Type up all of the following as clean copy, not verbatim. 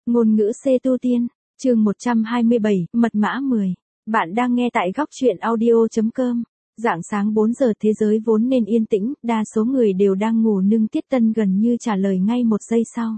Ngôn ngữ C tu tiên, chương 127, mật mã 10. Bạn đang nghe tại góc truyện audio.com. Rạng sáng 4 giờ thế giới vốn nên yên tĩnh, đa số người đều đang ngủ nhưng Tiết Tân gần như trả lời ngay một giây sau.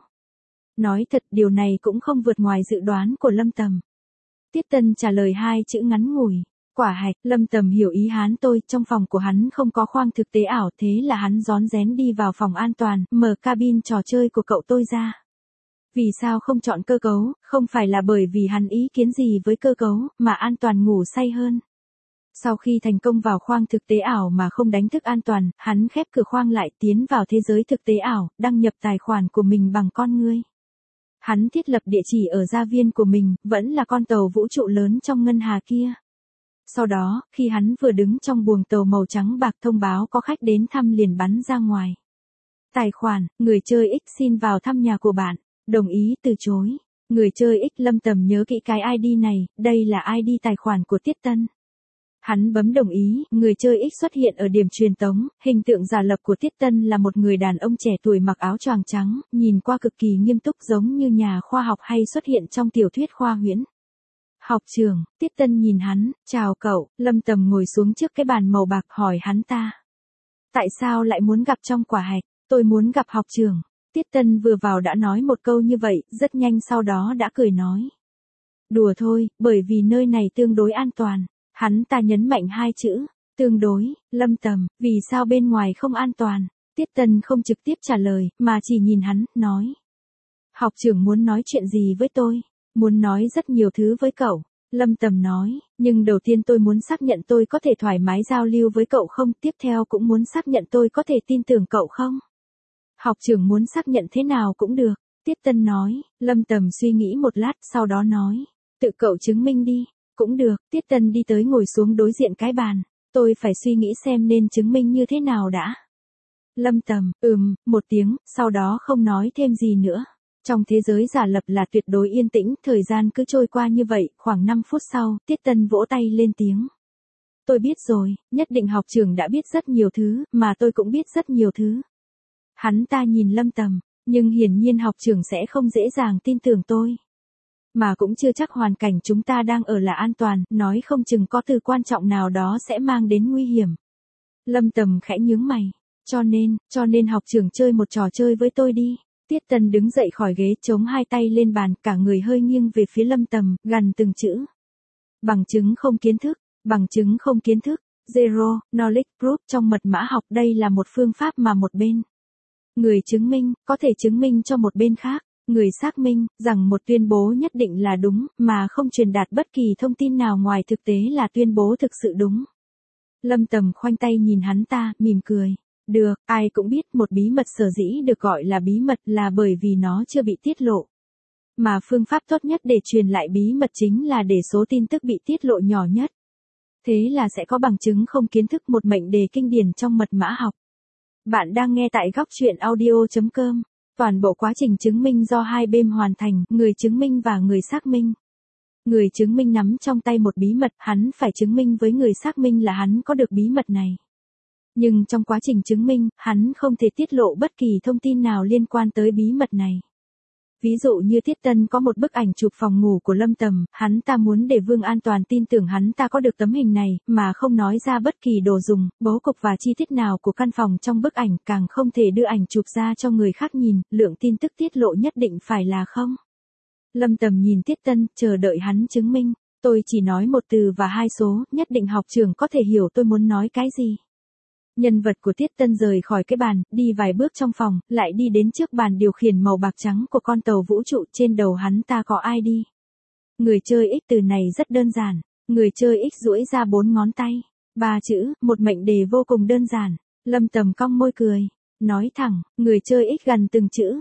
Nói thật điều này cũng không vượt ngoài dự đoán của Lâm Tầm. Tiết Tân trả lời hai chữ ngắn ngủi. Quả hạch. Lâm Tầm hiểu ý hắn tôi, trong phòng của hắn không có khoang thực tế ảo, thế là hắn rón rén đi vào phòng an toàn, mở cabin trò chơi của cậu tôi ra. Vì sao không chọn cơ cấu, không phải là bởi vì hắn ý kiến gì với cơ cấu, mà an toàn ngủ say hơn. Sau khi thành công vào khoang thực tế ảo mà không đánh thức an toàn, hắn khép cửa khoang lại tiến vào thế giới thực tế ảo, đăng nhập tài khoản của mình bằng con ngươi. Hắn thiết lập địa chỉ ở gia viên của mình, vẫn là con tàu vũ trụ lớn trong ngân hà kia. Sau đó, khi hắn vừa đứng trong buồng tàu màu trắng bạc thông báo có khách đến thăm liền bắn ra ngoài. Tài khoản, người chơi X xin vào thăm nhà của bạn. Đồng ý từ chối. Người chơi X. Lâm Tầm nhớ kỹ cái ID này, đây là ID tài khoản của Tiết Tân. Hắn bấm đồng ý, người chơi X xuất hiện ở điểm truyền tống, hình tượng giả lập của Tiết Tân là một người đàn ông trẻ tuổi mặc áo choàng trắng, nhìn qua cực kỳ nghiêm túc giống như nhà khoa học hay xuất hiện trong tiểu thuyết khoa huyễn. Học trưởng. Tiết Tân nhìn hắn, chào cậu. Lâm Tầm ngồi xuống trước cái bàn màu bạc hỏi hắn ta. Tại sao lại muốn gặp trong quả hạch? Tôi muốn gặp học trưởng. Tiết Tân vừa vào đã nói một câu như vậy, rất nhanh sau đó đã cười nói. Đùa thôi, bởi vì nơi này tương đối an toàn. Hắn ta nhấn mạnh hai chữ, tương đối. Lâm Tầm, vì sao bên ngoài không an toàn? Tiết Tân không trực tiếp trả lời, mà chỉ nhìn hắn, nói. Học trưởng muốn nói chuyện gì với tôi? Muốn nói rất nhiều thứ với cậu. Lâm Tầm nói, nhưng đầu tiên tôi muốn xác nhận tôi có thể thoải mái giao lưu với cậu không, tiếp theo cũng muốn xác nhận tôi có thể tin tưởng cậu không? Học trưởng muốn xác nhận thế nào cũng được. Tiết Tân nói. Lâm Tầm suy nghĩ một lát sau đó nói. Tự cậu chứng minh đi. Cũng được. Tiết Tân đi tới ngồi xuống đối diện cái bàn. Tôi phải suy nghĩ xem nên chứng minh như thế nào đã. Lâm Tầm, một tiếng, sau đó không nói thêm gì nữa. Trong thế giới giả lập là tuyệt đối yên tĩnh, thời gian cứ trôi qua như vậy, khoảng 5 phút sau, Tiết Tân vỗ tay lên tiếng. Tôi biết rồi, nhất định học trưởng đã biết rất nhiều thứ, mà tôi cũng biết rất nhiều thứ. Hắn ta nhìn Lâm Tầm, nhưng hiển nhiên học trưởng sẽ không dễ dàng tin tưởng tôi. Mà cũng chưa chắc hoàn cảnh chúng ta đang ở là an toàn, nói không chừng có từ quan trọng nào đó sẽ mang đến nguy hiểm. Lâm Tầm khẽ nhướng mày, cho nên học trưởng chơi một trò chơi với tôi đi. Tiết Tân đứng dậy khỏi ghế chống hai tay lên bàn, cả người hơi nghiêng về phía Lâm Tầm, gằn từng chữ. Bằng chứng không kiến thức, bằng chứng không kiến thức, Zero Knowledge Proof trong mật mã học đây là một phương pháp mà một bên. Người chứng minh, có thể chứng minh cho một bên khác, người xác minh, rằng một tuyên bố nhất định là đúng, mà không truyền đạt bất kỳ thông tin nào ngoài thực tế là tuyên bố thực sự đúng. Lâm Tầm khoanh tay nhìn hắn ta, mỉm cười. Được, ai cũng biết một bí mật sở dĩ được gọi là bí mật là bởi vì nó chưa bị tiết lộ. Mà phương pháp tốt nhất để truyền lại bí mật chính là để số tin tức bị tiết lộ nhỏ nhất. Thế là sẽ có bằng chứng không kiến thức, một mệnh đề kinh điển trong mật mã học. Bạn đang nghe tại góc truyện audio.com. Toàn bộ quá trình chứng minh do hai bên hoàn thành, người chứng minh và người xác minh. Người chứng minh nắm trong tay một bí mật, hắn phải chứng minh với người xác minh là hắn có được bí mật này. Nhưng trong quá trình chứng minh, hắn không thể tiết lộ bất kỳ thông tin nào liên quan tới bí mật này. Ví dụ như Tiết Tân có một bức ảnh chụp phòng ngủ của Lâm Tầm, hắn ta muốn để Vương An Toàn tin tưởng hắn ta có được tấm hình này, mà không nói ra bất kỳ đồ dùng, bố cục và chi tiết nào của căn phòng trong bức ảnh, càng không thể đưa ảnh chụp ra cho người khác nhìn, lượng tin tức tiết lộ nhất định phải là không. Lâm Tầm nhìn Tiết Tân, chờ đợi hắn chứng minh. Tôi chỉ nói một từ và hai số, nhất định học trưởng có thể hiểu tôi muốn nói cái gì. Nhân vật của Tiết Tân rời khỏi cái bàn, đi vài bước trong phòng, lại đi đến trước bàn điều khiển màu bạc trắng của con tàu vũ trụ, trên đầu hắn ta có ID. Người chơi X. Từ này rất đơn giản. Người chơi X duỗi ra 4 ngón tay. 3 chữ, một mệnh đề vô cùng đơn giản. Lâm Tầm cong môi cười. Nói thẳng, người chơi X gần từng chữ.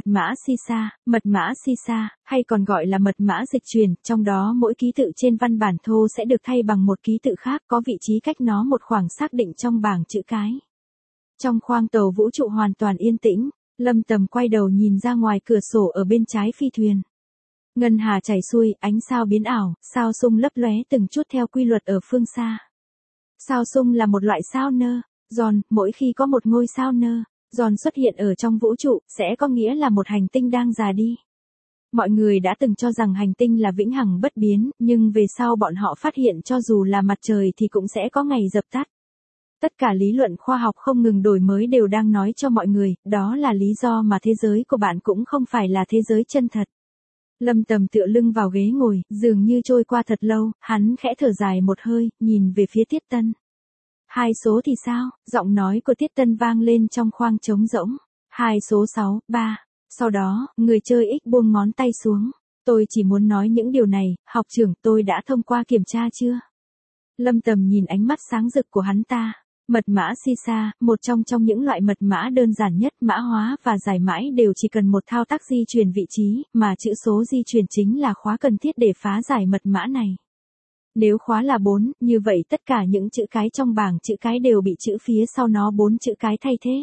Mật mã Sisa, hay còn gọi là mật mã dịch truyền, trong đó mỗi ký tự trên văn bản thô sẽ được thay bằng một ký tự khác có vị trí cách nó một khoảng xác định trong bảng chữ cái. Trong khoang tàu vũ trụ hoàn toàn yên tĩnh, Lâm Tầm quay đầu nhìn ra ngoài cửa sổ ở bên trái phi thuyền. Ngân hà chảy xuôi, ánh sao biến ảo, sao sung lấp lóe từng chút theo quy luật ở phương xa. Sao sung là một loại sao nơ, giòn, mỗi khi có một ngôi sao nơ giòn xuất hiện ở trong vũ trụ, sẽ có nghĩa là một hành tinh đang già đi. Mọi người đã từng cho rằng hành tinh là vĩnh hằng bất biến, nhưng về sau bọn họ phát hiện cho dù là mặt trời thì cũng sẽ có ngày dập tắt. Tất cả lý luận khoa học không ngừng đổi mới đều đang nói cho mọi người, đó là lý do mà thế giới của bạn cũng không phải là thế giới chân thật. Lâm Tầm tựa lưng vào ghế ngồi, dường như trôi qua thật lâu, hắn khẽ thở dài một hơi, nhìn về phía Tiết Tân. Hai số thì sao? Giọng nói của Tiết Tân vang lên trong khoang trống rỗng. Hai số 6, 3. Sau đó, người chơi X buông ngón tay xuống. Tôi chỉ muốn nói những điều này, học trưởng, tôi đã thông qua kiểm tra chưa? Lâm Tầm nhìn ánh mắt sáng rực của hắn ta. Mật mã Sisa, một trong những loại mật mã đơn giản nhất, mã hóa và giải mãi đều chỉ cần một thao tác di chuyển vị trí, mà chữ số di chuyển chính là khóa cần thiết để phá giải mật mã này. Nếu khóa là 4, như vậy tất cả những chữ cái trong bảng chữ cái đều bị chữ phía sau nó 4 chữ cái thay thế.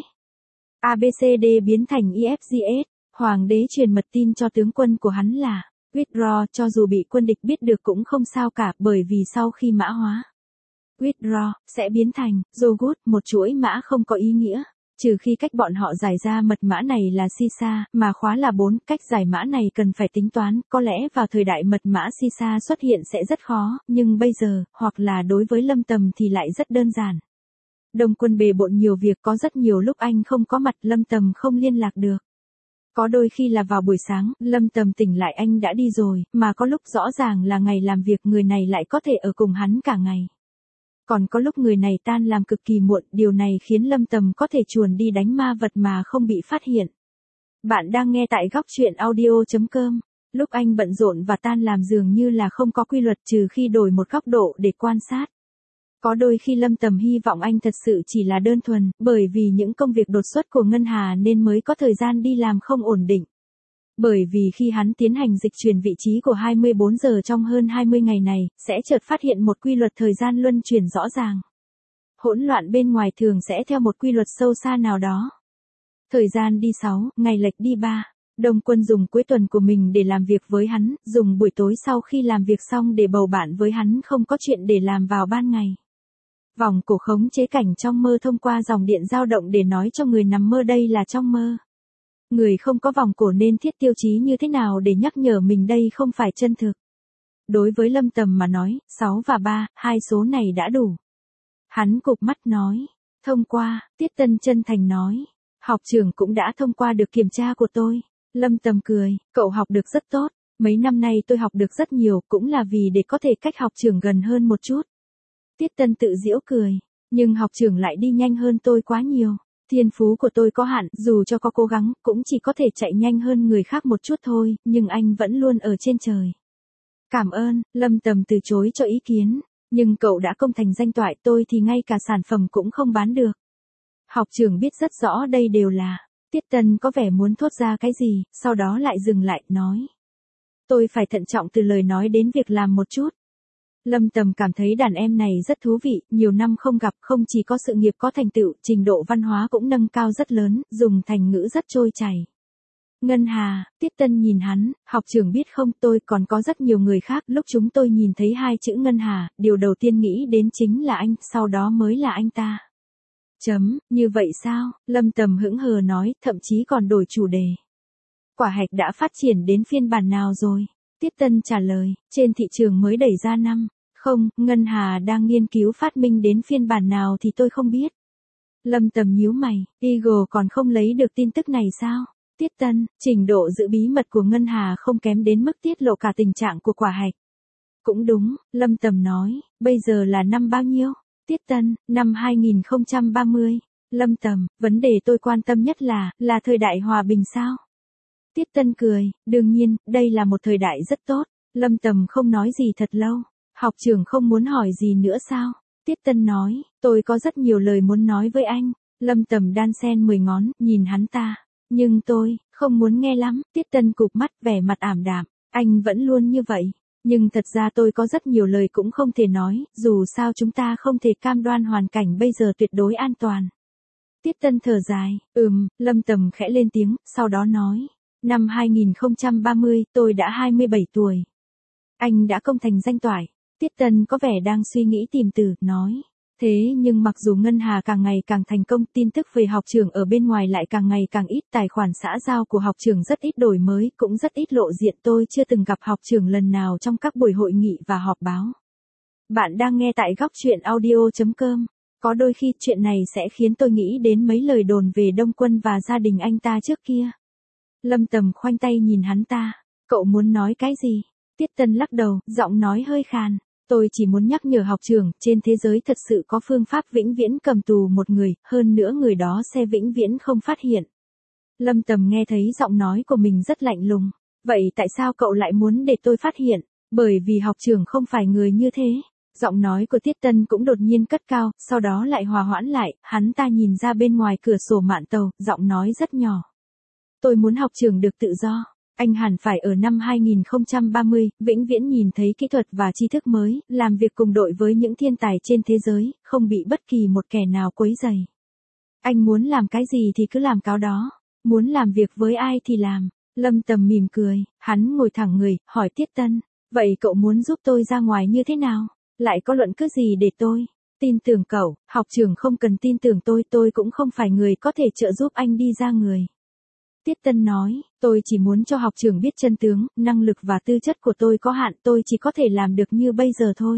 ABCD biến thành EFGS, hoàng đế truyền mật tin cho tướng quân của hắn là withdraw, cho dù bị quân địch biết được cũng không sao cả, bởi vì sau khi mã hóa withdraw sẽ biến thành Zogut, một chuỗi mã không có ý nghĩa, trừ khi cách bọn họ giải ra mật mã này là Sisa, mà khóa là 4, cách giải mã này cần phải tính toán, có lẽ vào thời đại mật mã Sisa xuất hiện sẽ rất khó, nhưng bây giờ, hoặc là đối với Lâm Tầm thì lại rất đơn giản. Đông quân bề bộn nhiều việc, có rất nhiều lúc anh không có mặt, Lâm Tầm không liên lạc được. Có đôi khi là vào buổi sáng, Lâm Tầm tỉnh lại anh đã đi rồi, mà có lúc rõ ràng là ngày làm việc người này lại có thể ở cùng hắn cả ngày. Còn có lúc người này tan làm cực kỳ muộn, điều này khiến Lâm Tầm có thể chuồn đi đánh ma vật mà không bị phát hiện. Bạn đang nghe tại góc truyện audio.com. Lúc anh bận rộn và tan làm dường như là không có quy luật trừ khi đổi một góc độ để quan sát. Có đôi khi Lâm Tầm hy vọng anh thật sự chỉ là đơn thuần, bởi vì những công việc đột xuất của Ngân Hà nên mới có thời gian đi làm không ổn định. Bởi vì khi hắn tiến hành dịch chuyển vị trí của 24 giờ trong hơn 20 ngày này, sẽ chợt phát hiện một quy luật thời gian luân chuyển rõ ràng. Hỗn loạn bên ngoài thường sẽ theo một quy luật sâu xa nào đó. Thời gian đi 6, ngày lệch đi 3. Đông quân dùng cuối tuần của mình để làm việc với hắn, dùng buổi tối sau khi làm việc xong để bầu bạn với hắn, không có chuyện để làm vào ban ngày. Vòng cổ khống chế cảnh trong mơ thông qua dòng điện dao động để nói cho người nằm mơ đây là trong mơ. Người không có vòng cổ nên thiết tiêu chí như thế nào để nhắc nhở mình đây không phải chân thực. Đối với Lâm Tầm mà nói, 6 và 3, hai số này đã đủ. Hắn cụp mắt nói, thông qua, Tiết Tân chân thành nói, học trưởng cũng đã thông qua được kiểm tra của tôi. Lâm Tầm cười, cậu học được rất tốt, mấy năm nay tôi học được rất nhiều, cũng là vì để có thể cách học trưởng gần hơn một chút. Tiết Tân tự giễu cười, nhưng học trưởng lại đi nhanh hơn tôi quá nhiều. Thiên phú của tôi có hạn, dù cho có cố gắng, cũng chỉ có thể chạy nhanh hơn người khác một chút thôi, nhưng anh vẫn luôn ở trên trời. Cảm ơn, Lâm Tầm từ chối cho ý kiến, nhưng cậu đã công thành danh toại, tôi thì ngay cả sản phẩm cũng không bán được. Học trưởng biết rất rõ đây đều là, Tiết Tân có vẻ muốn thốt ra cái gì, sau đó lại dừng lại, nói. Tôi phải thận trọng từ lời nói đến việc làm một chút. Lâm Tầm cảm thấy đàn em này rất thú vị, nhiều năm không gặp, không chỉ có sự nghiệp có thành tựu, trình độ văn hóa cũng nâng cao rất lớn, dùng thành ngữ rất trôi chảy. Ngân Hà, Tiết Tân nhìn hắn, học trưởng biết không, tôi còn có rất nhiều người khác, lúc chúng tôi nhìn thấy hai chữ Ngân Hà, điều đầu tiên nghĩ đến chính là anh, sau đó mới là anh ta. Như vậy sao? Lâm Tầm hững hờ nói, thậm chí còn đổi chủ đề. Quả hạch đã phát triển đến phiên bản nào rồi? Tiết Tân trả lời, trên thị trường mới đẩy ra năm. Không, Ngân Hà đang nghiên cứu phát minh đến phiên bản nào thì tôi không biết. Lâm Tầm nhíu mày, Eagle còn không lấy được tin tức này sao? Tiết Tân, trình độ giữ bí mật của Ngân Hà không kém đến mức tiết lộ cả tình trạng của quả hạch. Cũng đúng, Lâm Tầm nói, bây giờ là năm bao nhiêu? Tiết Tân, năm 2030. Lâm Tầm, vấn đề tôi quan tâm nhất là thời đại hòa bình sao? Tiết Tân cười, đương nhiên, đây là một thời đại rất tốt. Lâm Tầm không nói gì thật lâu. Học trưởng không muốn hỏi gì nữa sao? Tiết Tân nói, tôi có rất nhiều lời muốn nói với anh. Lâm Tầm đan sen 10 ngón, nhìn hắn ta. Nhưng tôi, không muốn nghe lắm. Tiết Tân cụp mắt, vẻ mặt ảm đạm. Anh vẫn luôn như vậy. Nhưng thật ra tôi có rất nhiều lời cũng không thể nói, dù sao chúng ta không thể cam đoan hoàn cảnh bây giờ tuyệt đối an toàn. Tiết Tân thở dài, Lâm Tầm khẽ lên tiếng, sau đó nói. Năm 2030, tôi đã 27 tuổi. Anh đã công thành danh toại. Tiết Tân có vẻ đang suy nghĩ tìm từ, nói. Thế nhưng mặc dù Ngân Hà càng ngày càng thành công, tin tức về học trưởng ở bên ngoài lại càng ngày càng ít, tài khoản xã giao của học trưởng rất ít đổi mới, cũng rất ít lộ diện, tôi chưa từng gặp học trưởng lần nào trong các buổi hội nghị và họp báo. Bạn đang nghe tại góc chuyện audio.com. Có đôi khi chuyện này sẽ khiến tôi nghĩ đến mấy lời đồn về Đông Quân và gia đình anh ta trước kia. Lâm Tầm khoanh tay nhìn hắn ta. Cậu muốn nói cái gì? Tiết Tân lắc đầu, giọng nói hơi khàn. Tôi chỉ muốn nhắc nhở học trưởng, trên thế giới thật sự có phương pháp vĩnh viễn cầm tù một người, hơn nữa người đó sẽ vĩnh viễn không phát hiện. Lâm Tầm nghe thấy giọng nói của mình rất lạnh lùng. Vậy tại sao cậu lại muốn để tôi phát hiện? Bởi vì học trưởng không phải người như thế. Giọng nói của Tiết Tân cũng đột nhiên cất cao, sau đó lại hòa hoãn lại, hắn ta nhìn ra bên ngoài cửa sổ mạn tàu, giọng nói rất nhỏ. Tôi muốn học trưởng được tự do. Anh hẳn phải ở năm 2030, vĩnh viễn nhìn thấy kỹ thuật và tri thức mới, làm việc cùng đội với những thiên tài trên thế giới, không bị bất kỳ một kẻ nào quấy rầy. Anh muốn làm cái gì thì cứ làm cáo đó, muốn làm việc với ai thì làm. Lâm Tầm mỉm cười, hắn ngồi thẳng người, hỏi Tiết Tân, vậy cậu muốn giúp tôi ra ngoài như thế nào? Lại có luận cứ gì để tôi tin tưởng cậu? Học trưởng không cần tin tưởng tôi cũng không phải người có thể trợ giúp anh đi ra người. Tiết Tân nói, tôi chỉ muốn cho học trưởng biết chân tướng, năng lực và tư chất của tôi có hạn, tôi chỉ có thể làm được như bây giờ thôi.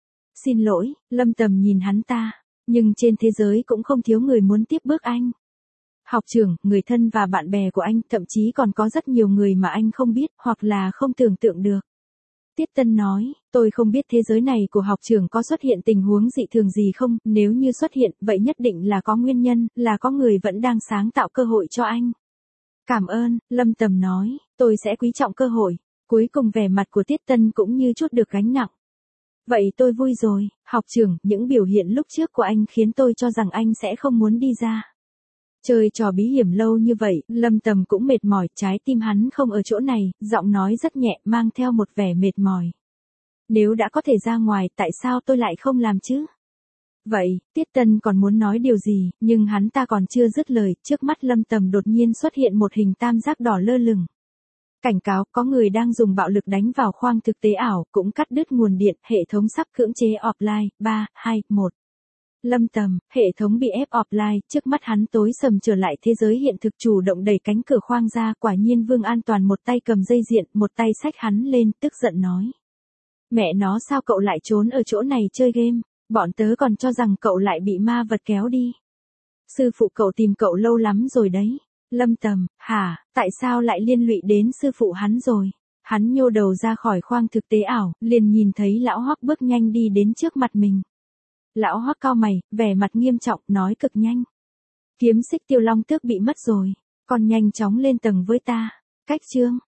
Xin lỗi, Lâm Tầm nhìn hắn ta, nhưng trên thế giới cũng không thiếu người muốn tiếp bước anh. Học trưởng, người thân và bạn bè của anh, thậm chí còn có rất nhiều người mà anh không biết, hoặc là không tưởng tượng được. Tiết Tân nói, tôi không biết thế giới này của học trưởng có xuất hiện tình huống dị thường gì không, nếu như xuất hiện, vậy nhất định là có nguyên nhân, là có người vẫn đang sáng tạo cơ hội cho anh. Cảm ơn, Lâm Tầm nói, tôi sẽ quý trọng cơ hội. Cuối cùng vẻ mặt của Tiết Tân cũng như chút được gánh nặng. Vậy tôi vui rồi, học trưởng, những biểu hiện lúc trước của anh khiến tôi cho rằng anh sẽ không muốn đi ra. Chơi trò bí hiểm lâu như vậy, Lâm Tầm cũng mệt mỏi, trái tim hắn không ở chỗ này, giọng nói rất nhẹ, mang theo một vẻ mệt mỏi. Nếu đã có thể ra ngoài, tại sao tôi lại không làm chứ? Vậy, Tiết Tân còn muốn nói điều gì, nhưng hắn ta còn chưa dứt lời, trước mắt Lâm Tầm đột nhiên xuất hiện một hình tam giác đỏ lơ lửng. Cảnh cáo, có người đang dùng bạo lực đánh vào khoang thực tế ảo, cũng cắt đứt nguồn điện, hệ thống sắp cưỡng chế offline, 3, 2, 1. Lâm Tầm, hệ thống bị ép offline, trước mắt hắn tối sầm trở lại thế giới hiện thực, chủ động đẩy cánh cửa khoang ra, quả nhiên Vương An Toàn một tay cầm dây diện, một tay xách hắn lên, tức giận nói. Mẹ nó, sao cậu lại trốn ở chỗ này chơi game? Bọn tớ còn cho rằng cậu lại bị ma vật kéo đi. Sư phụ cậu tìm cậu lâu lắm rồi đấy. Lâm Tầm, hả, tại sao lại liên lụy đến sư phụ hắn rồi? Hắn nhô đầu ra khỏi khoang thực tế ảo, liền nhìn thấy lão Hoắc bước nhanh đi đến trước mặt mình. Lão Hoắc cau mày, vẻ mặt nghiêm trọng, nói cực nhanh. Kiếm xích Tiêu Long Tước bị mất rồi, còn nhanh chóng lên tầng với ta. Cách chương.